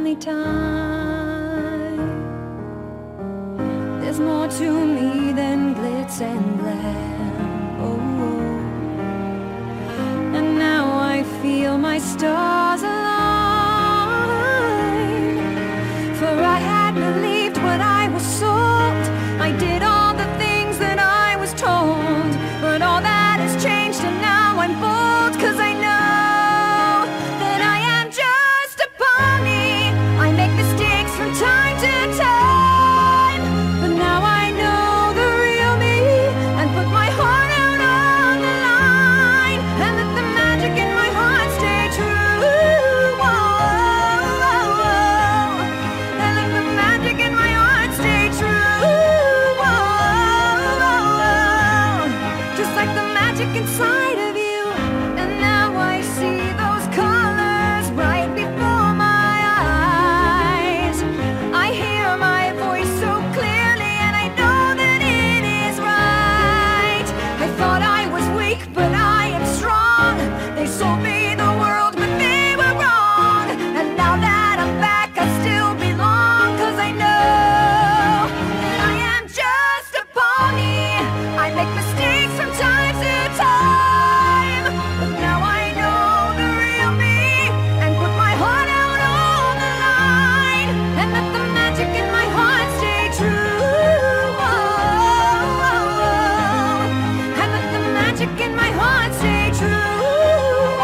only time. There's more to me than glitz and glam. Oh, and now I feel my stars align. For I had believed what I was sold. I did all the things that I was told. But all that has changed and now I'm bold. 'Cause I know that I am just a pony. I make mistakes from time to time. But now I know the real me and put my heart out on the line. And let the magic in my heart stay true. Whoa, and let the magic in my heart stay true. Whoa, just like the magic inside of you. And now I see those colors right before my eyes. I hear my voice so clearly and I know that it is right. I thought I was weak, but I am strong. They sold me the world, but they were wrong. And now that I'm back, I still belong. 'Cause I know that I am just a pony. I make mistakes from time to time. But now I know the real me and put my heart out on the line. And let the magic in my heart stay true. And let the magic in my heart stay true.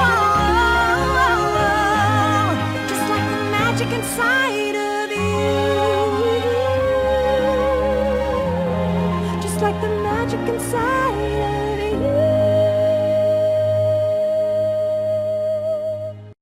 Just like the magic inside of you. Just like the